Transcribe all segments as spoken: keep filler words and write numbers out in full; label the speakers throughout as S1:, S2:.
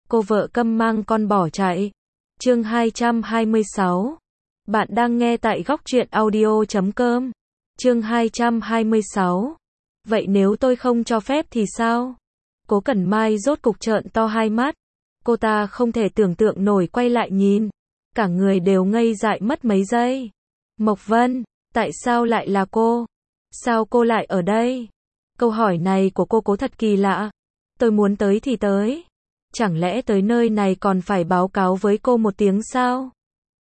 S1: cô vợ câm mang con bỏ chạy. Chương hai trăm hai mươi sáu. Bạn đang nghe tại góc truyện audio chấm com. Chương hai trăm hai mươi sáu. Vậy nếu tôi không cho phép thì sao? Cố Cẩn Mai rốt cục trợn to hai mắt. Cô ta không thể tưởng tượng nổi quay lại nhìn. Cả người đều ngây dại mất mấy giây. Mộc Vân, tại sao lại là cô? Sao cô lại ở đây? Câu hỏi này của cô Cố thật kỳ lạ. Tôi muốn tới thì tới. Chẳng lẽ tới nơi này còn phải báo cáo với cô một tiếng sao?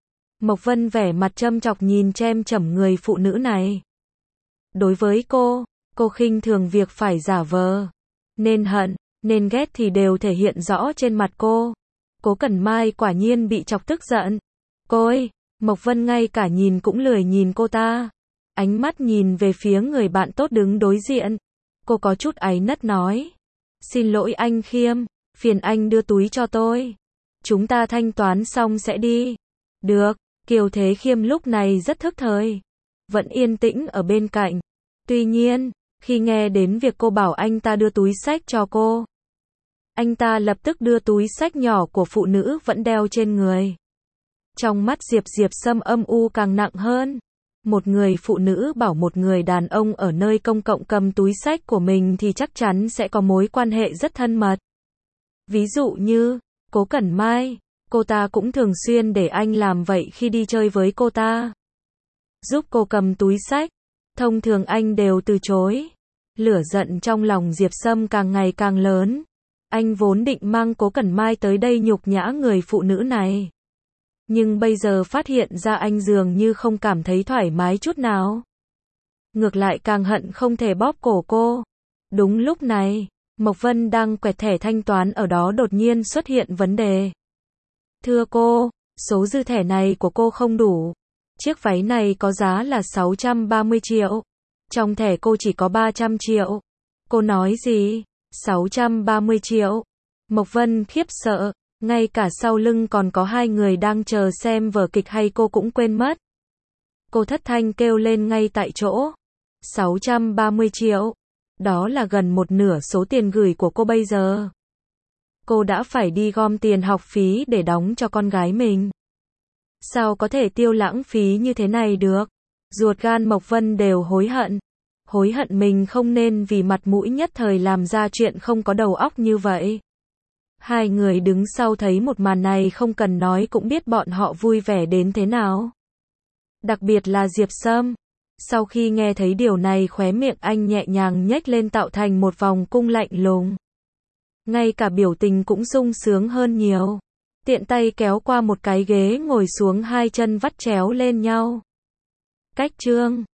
S1: Mộc Vân vẻ mặt châm chọc nhìn chem chẩm người phụ nữ này. Đối với cô, cô khinh thường việc phải giả vờ. Nên hận, nên ghét thì đều thể hiện rõ trên mặt cô. Cố Cẩn Mai quả nhiên bị chọc tức giận. Cô ơi, Mộc Vân ngay cả nhìn cũng lười nhìn cô ta. Ánh mắt nhìn về phía người bạn tốt đứng đối diện. Cô có chút áy náy nói. Xin lỗi anh Khiêm, phiền anh đưa túi cho tôi. Chúng ta thanh toán xong sẽ đi. Được, Kiều Thế Khiêm lúc này rất thức thời. Vẫn yên tĩnh ở bên cạnh. Tuy nhiên, khi nghe đến việc cô bảo anh ta đưa túi xách cho cô, anh ta lập tức đưa túi xách nhỏ của phụ nữ vẫn đeo trên người. Trong mắt Diệp Diệp Sâm âm u càng nặng hơn. Một người phụ nữ bảo một người đàn ông ở nơi công cộng cầm túi xách của mình thì chắc chắn sẽ có mối quan hệ rất thân mật. Ví dụ như, Cố Cẩn Mai, cô ta cũng thường xuyên để anh làm vậy khi đi chơi với cô ta. Giúp cô cầm túi xách, thông thường anh đều từ chối. Lửa giận trong lòng Diệp Sâm càng ngày càng lớn. Anh vốn định mang Cố Cẩn Mai tới đây nhục nhã người phụ nữ này. Nhưng bây giờ phát hiện ra anh dường như không cảm thấy thoải mái chút nào. Ngược lại càng hận không thể bóp cổ cô. Đúng lúc này, Mộc Vân đang quẹt thẻ thanh toán ở đó đột nhiên xuất hiện vấn đề. Thưa cô, số dư thẻ này của cô không đủ. Chiếc váy này có giá là sáu trăm ba mươi triệu. Trong thẻ cô chỉ có ba trăm triệu. Cô nói gì? sáu trăm ba mươi triệu. Mộc Vân khiếp sợ. Ngay cả sau lưng còn có hai người đang chờ xem vở kịch hay cô cũng quên mất. Cô thất thanh kêu lên ngay tại chỗ. sáu trăm ba mươi triệu. Đó là gần một nửa số tiền gửi của cô bây giờ. Cô đã phải đi gom tiền học phí để đóng cho con gái mình. Sao có thể tiêu lãng phí như thế này được? Ruột gan Mộc Vân đều hối hận. Hối hận mình không nên vì mặt mũi nhất thời làm ra chuyện không có đầu óc như vậy. Hai người đứng sau thấy một màn này không cần nói cũng biết bọn họ vui vẻ đến thế nào. Đặc biệt là Diệp Sâm. Sau khi nghe thấy điều này khóe miệng anh nhẹ nhàng nhếch lên tạo thành một vòng cung lạnh lùng. Ngay cả biểu tình cũng sung sướng hơn nhiều. Tiện tay kéo qua một cái ghế ngồi xuống hai chân vắt chéo lên nhau. Cách chương.